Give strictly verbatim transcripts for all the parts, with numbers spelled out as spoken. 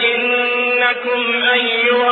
إنكم أيها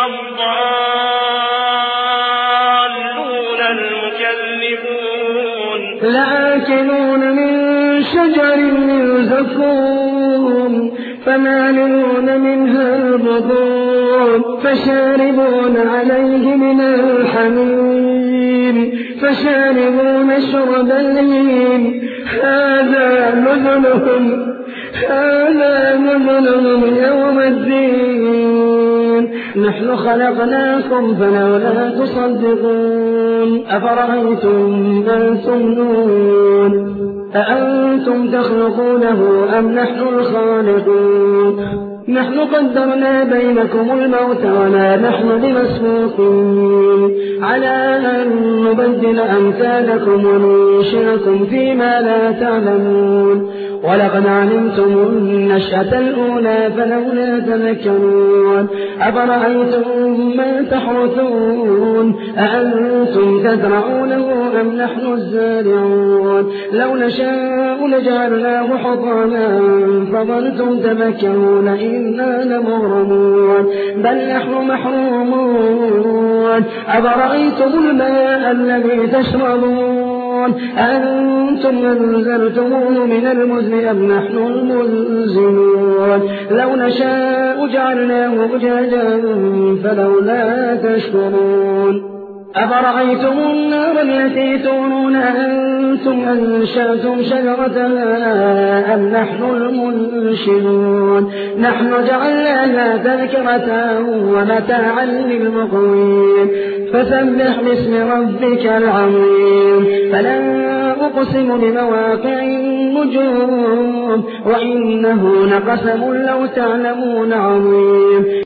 الضالون المكذبون لآكلون من شجر من زقوم فمالئون منها البطون فشاربون عليه من الحميم فشاربون شرب الهيم هذا نزلهم هذا نزلهم يوم الدين نحن خلقناكم فلولا تصدقون أفرأيتم ما تمنون أأنتم تخلقونه أم نحن الخالقون نحن قدرنا بينكم الموت وما نحن بمسبوقين على أن نبدل أمثالكم وننشئكم فيما لا تعلمون ولقد علمتم النشأة الأولى فلولا تذكرون أفرأيتم ما تحرثون أأنتم تزرعونه أم نحن الزارعون لو نشاء لجعلناه حطاما فظلتم تفكرون إنا لمغرمون بل نحن محرومون أفرأيتم الماء الذي تشربون أنتم أنزلتموه من المزن أم نحن المنزلون لو نشاء جعلناه أجاجا فلولا تشكرون أفرأيتم النار التي تورون أنتم أنشأتم شجرتها أم نحن المنشئون نحن جعلناها تذكرة ومتاعا للمقوين فسبح باسم ربك العظيم فلا أقسم بمواقع النجوم وإنه لقسم لو تعلمون عظيم